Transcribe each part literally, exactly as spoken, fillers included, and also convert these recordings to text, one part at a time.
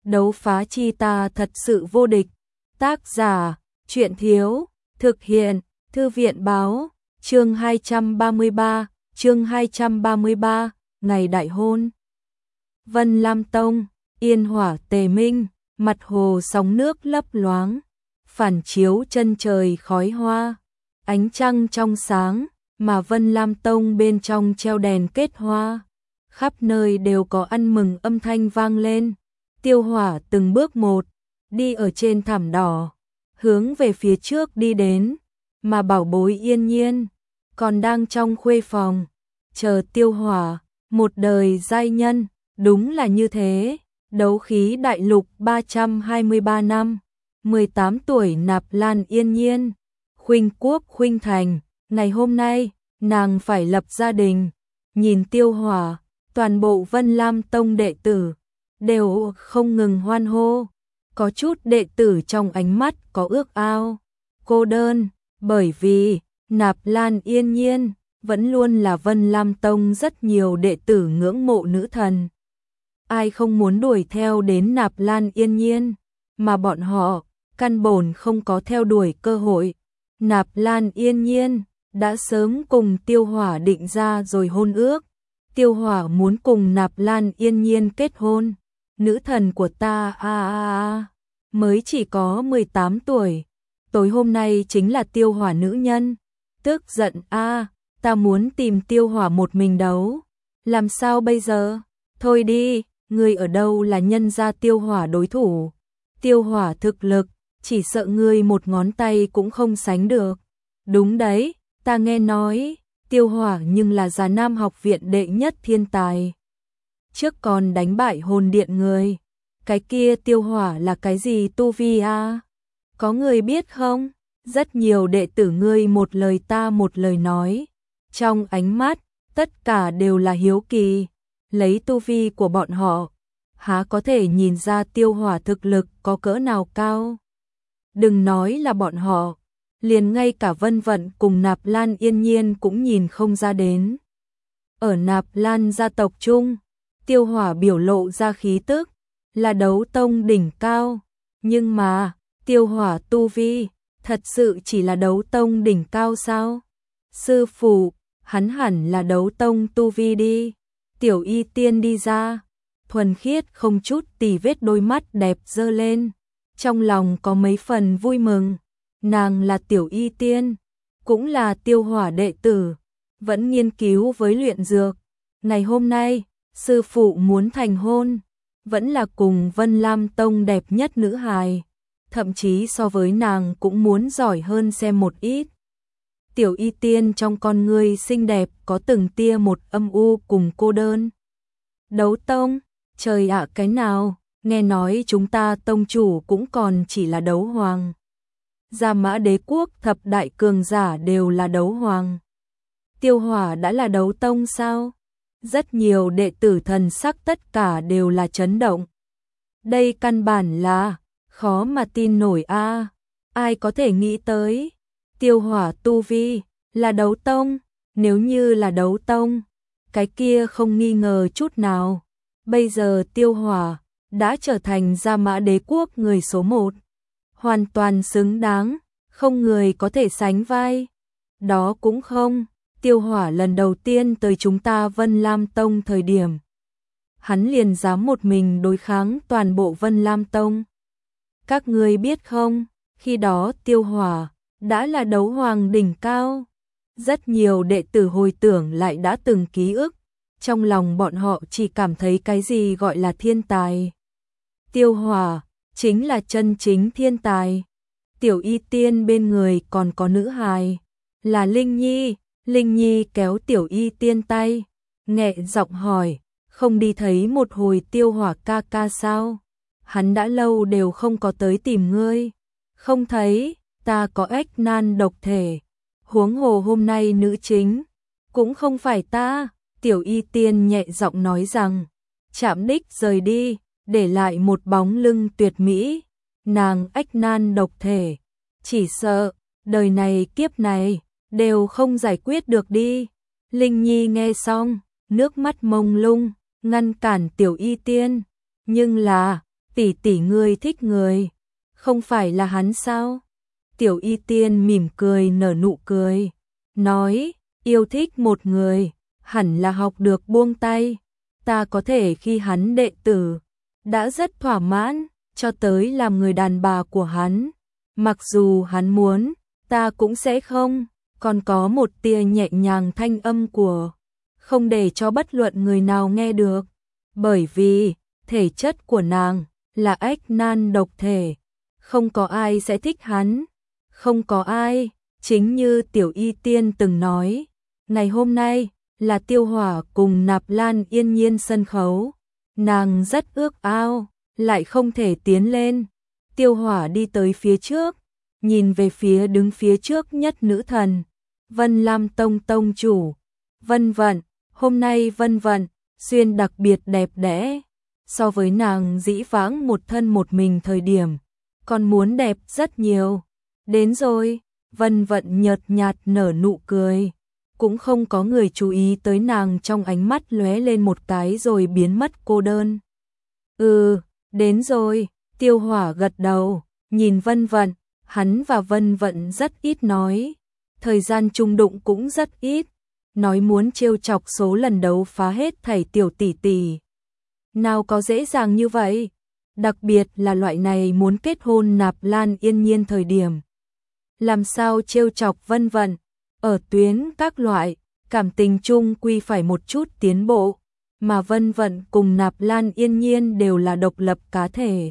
Đấu phá chi ta thật sự vô địch. Tác giả, Truyện Thiếu, thực hiện, Thư viện Báo, chương hai trăm ba mươi ba, chương hai trăm ba mươi ba, ngày đại hôn. Vân Lam Tông, yên hỏa tề minh, mặt hồ sóng nước lấp loáng, phản chiếu chân trời khói hoa, ánh trăng trong sáng, mà Vân Lam Tông bên trong treo đèn kết hoa, khắp nơi đều có ăn mừng âm thanh vang lên. Tiêu Hỏa từng bước một, đi ở trên thảm đỏ, hướng về phía trước đi đến, mà bảo bối Yên Nhiên còn đang trong khuê phòng, chờ Tiêu Hỏa, một đời giai nhân, đúng là như thế. Đấu khí đại lục ba trăm hai mươi ba năm, mười tám tuổi nạp lan Yên Nhiên, khuynh quốc khuynh thành, ngày hôm nay, nàng phải lập gia đình. Nhìn Tiêu Hỏa, toàn bộ Vân Lam Tông đệ tử đều không ngừng hoan hô, có chút đệ tử trong ánh mắt có ước ao, cô đơn, bởi vì nạp lan Yên Nhiên vẫn luôn là Vân Lam Tông rất nhiều đệ tử ngưỡng mộ nữ thần. Ai không muốn đuổi theo đến nạp lan Yên Nhiên, mà bọn họ căn bổn không có theo đuổi cơ hội. Nạp lan Yên Nhiên đã sớm cùng Tiêu Hỏa định ra rồi hôn ước. Tiêu Hỏa muốn cùng nạp lan Yên Nhiên kết hôn. Nữ thần của ta a a a mới chỉ có mười tám tuổi. Tối hôm nay chính là Tiêu Hỏa nữ nhân. Tức giận a, ta muốn tìm Tiêu Hỏa một mình đấu. Làm sao bây giờ? Thôi đi, ngươi ở đâu là nhân gia Tiêu Hỏa đối thủ. Tiêu Hỏa thực lực, chỉ sợ ngươi một ngón tay cũng không sánh được. Đúng đấy, ta nghe nói, Tiêu Hỏa nhưng là Già Nam học viện đệ nhất thiên tài. Trước còn đánh bại hồn điện người. Cái kia Tiêu Hỏa là cái gì tu vi a? Có người biết không? Rất nhiều đệ tử ngươi một lời ta một lời nói. Trong ánh mắt, tất cả đều là hiếu kỳ. Lấy tu vi của bọn họ, há có thể nhìn ra Tiêu Hỏa thực lực có cỡ nào cao. Đừng nói là bọn họ, liền ngay cả Vân Vận cùng Nạp Lan Yên Nhiên cũng nhìn không ra đến. Ở Nạp Lan gia tộc chung, Tiêu Hỏa biểu lộ ra khí tức, là đấu tông đỉnh cao. Nhưng mà, Tiêu Hỏa tu vi, thật sự chỉ là đấu tông đỉnh cao sao? Sư phụ, hắn hẳn là đấu tông tu vi đi. Tiểu Y Tiên đi ra, thuần khiết không chút tì vết đôi mắt đẹp dơ lên. Trong lòng có mấy phần vui mừng. Nàng là Tiểu Y Tiên, cũng là Tiêu Hỏa đệ tử, vẫn nghiên cứu với luyện dược. Ngày hôm nay, sư phụ muốn thành hôn, vẫn là cùng Vân Lam Tông đẹp nhất nữ hài, thậm chí so với nàng cũng muốn giỏi hơn xem một ít. Tiểu Y Tiên trong con ngươi xinh đẹp có từng tia một âm u cùng cô đơn. Đấu tông, trời ạ cái nào, nghe nói chúng ta tông chủ cũng còn chỉ là đấu hoàng. Gia Mã Đế quốc thập đại cường giả đều là đấu hoàng. Tiêu Hỏa đã là đấu tông sao? Rất nhiều đệ tử thần sắc tất cả đều là chấn động. Đây căn bản là khó mà tin nổi a. Ai có thể nghĩ tới Tiêu Hỏa tu vi là đấu tông, nếu như là đấu tông, cái kia không nghi ngờ chút nào. Bây giờ Tiêu Hỏa đã trở thành Gia Mã Đế quốc người số một, hoàn toàn xứng đáng, không người có thể sánh vai. Đó cũng không, Tiêu Hỏa lần đầu tiên tới chúng ta Vân Lam Tông thời điểm, hắn liền dám một mình đối kháng toàn bộ Vân Lam Tông. Các ngươi biết không, khi đó Tiêu Hỏa đã là đấu hoàng đỉnh cao. Rất nhiều đệ tử hồi tưởng lại đã từng ký ức, trong lòng bọn họ chỉ cảm thấy cái gì gọi là thiên tài. Tiêu Hỏa chính là chân chính thiên tài. Tiểu Y Tiên bên người còn có nữ hài, là Linh Nhi. Linh Nhi kéo Tiểu Y Tiên tay, nhẹ giọng hỏi, không đi thấy một hồi Tiêu Hỏa ca ca sao? Hắn đã lâu đều không có tới tìm ngươi. Không thấy, ta có ếch nan độc thể. Huống hồ hôm nay nữ chính, cũng không phải ta. Tiểu Y Tiên nhẹ giọng nói rằng, chạm đích rời đi, để lại một bóng lưng tuyệt mỹ. Nàng ếch nan độc thể, chỉ sợ, đời này kiếp này, đều không giải quyết được đi. Linh Nhi nghe xong, nước mắt mông lung, ngăn cản Tiểu Y Tiên. Nhưng là, tỷ tỷ ngươi thích người, không phải là hắn sao? Tiểu Y Tiên mỉm cười nở nụ cười, nói, yêu thích một người, hẳn là học được buông tay, ta có thể khi hắn đệ tử, đã rất thỏa mãn, cho tới làm người đàn bà của hắn, mặc dù hắn muốn, ta cũng sẽ không, còn có một tia nhẹ nhàng thanh âm của, không để cho bất luận người nào nghe được, bởi vì, thể chất của nàng, là ếch nan độc thể, không có ai sẽ thích hắn, không có ai, chính như Tiểu Y Tiên từng nói, ngày hôm nay, là Tiêu Hỏa cùng Nạp Lan Yên Nhiên sân khấu, nàng rất ước ao, lại không thể tiến lên, Tiêu Hỏa đi tới phía trước, nhìn về phía đứng phía trước nhất nữ thần, Vân Lam Tông Tông chủ, Vân Vận, hôm nay Vân Vận, xuyên đặc biệt đẹp đẽ, so với nàng dĩ vãng một thân một mình thời điểm, còn muốn đẹp rất nhiều, đến rồi, Vân Vận nhợt nhạt nở nụ cười, cũng không có người chú ý tới nàng trong ánh mắt lóe lên một cái rồi biến mất cô đơn. Ừ, đến rồi, Tiêu Hỏa gật đầu, nhìn Vân Vận, hắn và Vân Vận rất ít nói, thời gian chung đụng cũng rất ít, nói muốn trêu chọc số lần đấu phá hết thảy tiểu tỷ tỷ. Nào có dễ dàng như vậy, đặc biệt là loại này muốn kết hôn Nạp Lan Yên Nhiên thời điểm. Làm sao trêu chọc Vân Vận, ở tuyến các loại, cảm tình chung quy phải một chút tiến bộ, mà Vân Vận cùng Nạp Lan Yên Nhiên đều là độc lập cá thể.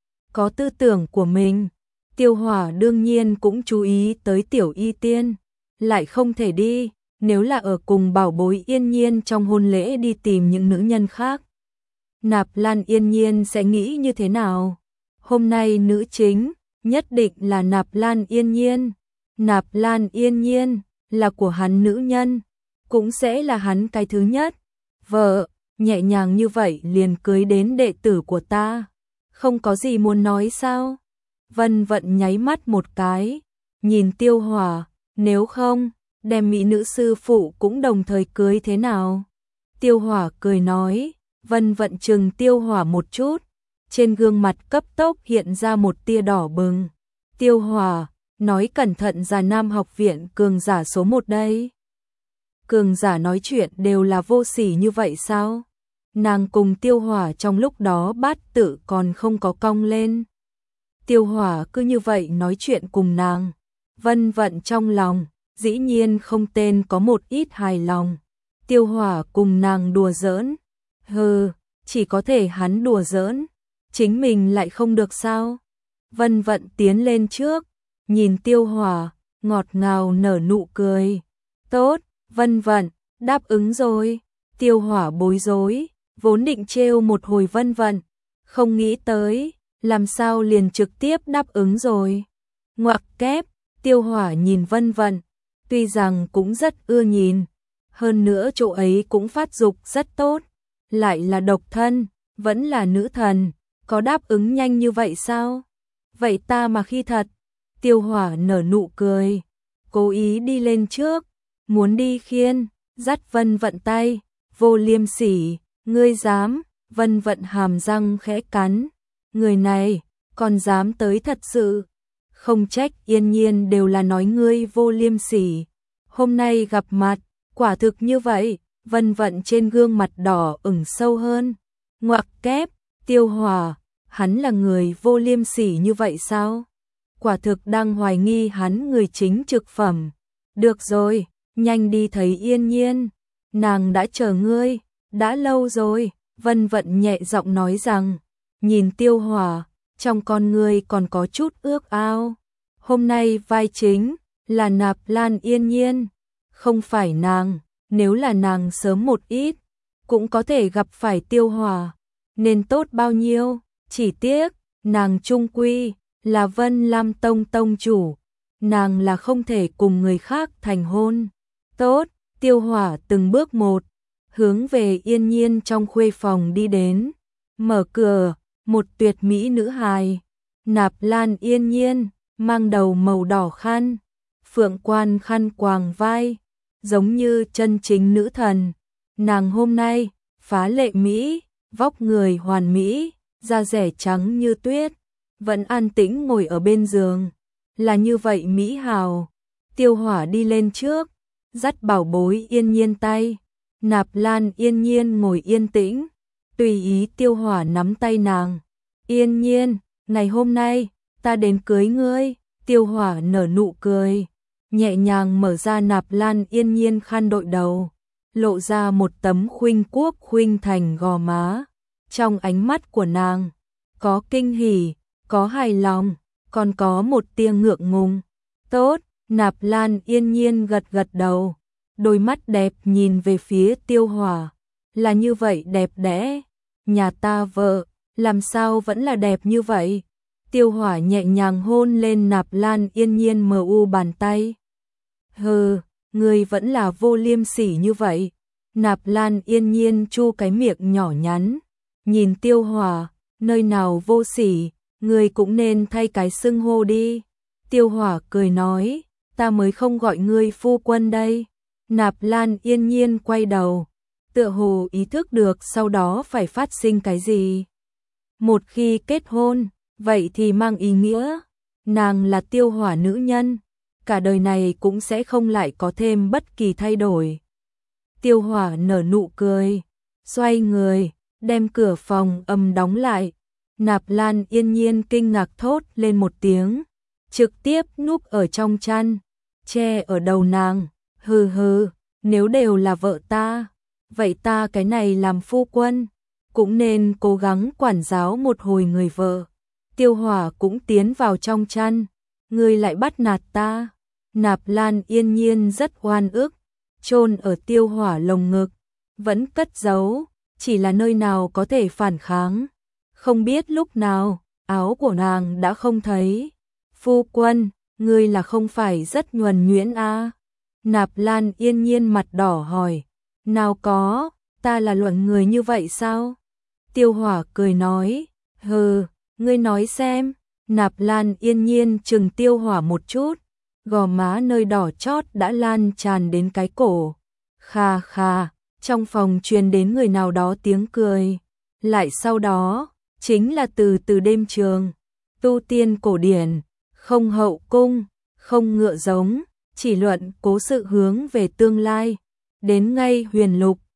Có tư tưởng của mình, Tiêu Hỏa đương nhiên cũng chú ý tới Tiểu Y Tiên, lại không thể đi, nếu là ở cùng bảo bối Yên Nhiên trong hôn lễ đi tìm những nữ nhân khác. Nạp Lan Yên Nhiên sẽ nghĩ như thế nào? Hôm nay nữ chính, nhất định là Nạp Lan Yên Nhiên. Nạp Lan Yên Nhiên, là của hắn nữ nhân, cũng sẽ là hắn cái thứ nhất. Vợ, nhẹ nhàng như vậy liền cưới đến đệ tử của ta. Không có gì muốn nói sao? Vân Vận nháy mắt một cái, nhìn Tiêu Hỏa, nếu không, đem mỹ nữ sư phụ cũng đồng thời cưới thế nào? Tiêu Hỏa cười nói, Vân Vận chừng Tiêu Hỏa một chút, trên gương mặt cấp tốc hiện ra một tia đỏ bừng. Tiêu Hỏa, nói cẩn thận Già Nam học viện cường giả số một đây. Cường giả nói chuyện đều là vô sỉ như vậy sao? Nàng cùng Tiêu Hỏa trong lúc đó bát tự còn không có cong lên. Tiêu Hỏa cứ như vậy nói chuyện cùng nàng. Vân Vận trong lòng, dĩ nhiên không tên có một ít hài lòng. Tiêu Hỏa cùng nàng đùa giỡn. Hừ, chỉ có thể hắn đùa giỡn, chính mình lại không được sao? Vân Vận tiến lên trước, nhìn Tiêu Hỏa, ngọt ngào nở nụ cười. Tốt, Vân Vận, đáp ứng rồi. Tiêu Hỏa bối rối, vốn định trêu một hồi Vân Vận, không nghĩ tới, làm sao liền trực tiếp đáp ứng rồi. Ngoặc kép, Tiêu Hỏa nhìn Vân Vận, tuy rằng cũng rất ưa nhìn, hơn nữa chỗ ấy cũng phát dục rất tốt, lại là độc thân, vẫn là nữ thần, có đáp ứng nhanh như vậy sao? Vậy ta mà khi thật. Tiêu Hỏa nở nụ cười, cố ý đi lên trước, muốn đi khiên, dắt Vân Vận tay, vô liêm sỉ, ngươi dám? Vân Vận hàm răng khẽ cắn, người này, còn dám tới thật sự, không trách Yên Nhiên đều là nói ngươi vô liêm sỉ, hôm nay gặp mặt, quả thực như vậy. Vân Vận trên gương mặt đỏ ửng sâu hơn, ngoặc kép, Tiêu Hỏa, hắn là người vô liêm sỉ như vậy sao? Quả thực đang hoài nghi hắn người chính trực phẩm. Được rồi, nhanh đi thấy Yên Nhiên, nàng đã chờ ngươi, đã lâu rồi. Vân Vận nhẹ giọng nói rằng, nhìn Tiêu Hỏa, trong con ngươi còn có chút ước ao. Hôm nay vai chính là Nạp Lan Yên Nhiên, không phải nàng. Nếu là nàng sớm một ít, cũng có thể gặp phải Tiêu Hỏa, nên tốt bao nhiêu, chỉ tiếc, nàng trung quy, là Vân Lam Tông Tông chủ, nàng là không thể cùng người khác thành hôn. Tốt, Tiêu Hỏa từng bước một, hướng về Yên Nhiên trong khuê phòng đi đến, mở cửa, một tuyệt mỹ nữ hài, Nạp Lan Yên Nhiên, mang đầu màu đỏ khăn, phượng quan khăn quàng vai, giống như chân chính nữ thần. Nàng hôm nay, phá lệ mỹ, vóc người hoàn mỹ, da rẻ trắng như tuyết, vẫn an tĩnh ngồi ở bên giường. Là như vậy mỹ hào. Tiêu Hỏa đi lên trước, dắt bảo bối Yên Nhiên tay. Nạp Lan Yên Nhiên ngồi yên tĩnh, tùy ý Tiêu Hỏa nắm tay nàng. Yên Nhiên, ngày hôm nay, ta đến cưới ngươi. Tiêu Hỏa nở nụ cười, nhẹ nhàng mở ra Nạp Lan Yên Nhiên khăn đội đầu, lộ ra một tấm khuynh quốc khuynh thành gò má. Trong ánh mắt của nàng, có kinh hỉ, có hài lòng, còn có một tia ngượng ngùng. Tốt, Nạp Lan Yên Nhiên gật gật đầu, đôi mắt đẹp nhìn về phía Tiêu Hỏa. Là như vậy đẹp đẽ, nhà ta vợ, làm sao vẫn là đẹp như vậy? Tiêu Hỏa nhẹ nhàng hôn lên Nạp Lan Yên Nhiên mờ u bàn tay. Hừ, ngươi vẫn là vô liêm sỉ như vậy. Nạp Lan Yên Nhiên chu cái miệng nhỏ nhắn, nhìn Tiêu Hỏa, nơi nào vô sỉ, ngươi cũng nên thay cái xưng hô đi. Tiêu Hỏa cười nói, ta mới không gọi ngươi phu quân đây. Nạp Lan Yên Nhiên quay đầu, tựa hồ ý thức được sau đó phải phát sinh cái gì. Một khi kết hôn, vậy thì mang ý nghĩa, nàng là Tiêu Hỏa nữ nhân, cả đời này cũng sẽ không lại có thêm bất kỳ thay đổi. Tiêu Hỏa nở nụ cười, xoay người, đem cửa phòng ầm đóng lại. Nạp Lan Yên Nhiên kinh ngạc thốt lên một tiếng, trực tiếp núp ở trong chăn, che ở đầu nàng. Hừ hừ, nếu đều là vợ ta, vậy ta cái này làm phu quân, cũng nên cố gắng quản giáo một hồi người vợ. Tiêu Hỏa cũng tiến vào trong chăn, ngươi lại bắt nạt ta. Nạp Lan Yên Nhiên rất oan ức, chôn ở Tiêu Hỏa lồng ngực, vẫn cất giấu, chỉ là nơi nào có thể phản kháng. Không biết lúc nào, áo của nàng đã không thấy. Phu quân, ngươi là không phải rất nhuần nhuyễn a? Nạp Lan Yên Nhiên mặt đỏ hỏi, nào có, ta là luận người như vậy sao? Tiêu Hỏa cười nói, hừ, ngươi nói xem. Nạp Lan Yên Nhiên chừng Tiêu Hỏa một chút, gò má nơi đỏ chót đã lan tràn đến cái cổ. Kha kha, trong phòng truyền đến người nào đó tiếng cười. Lại sau đó, chính là từ từ đêm trường, tu tiên cổ điển, không hậu cung, không ngựa giống, chỉ luận cố sự hướng về tương lai. Đến ngay huyền lục,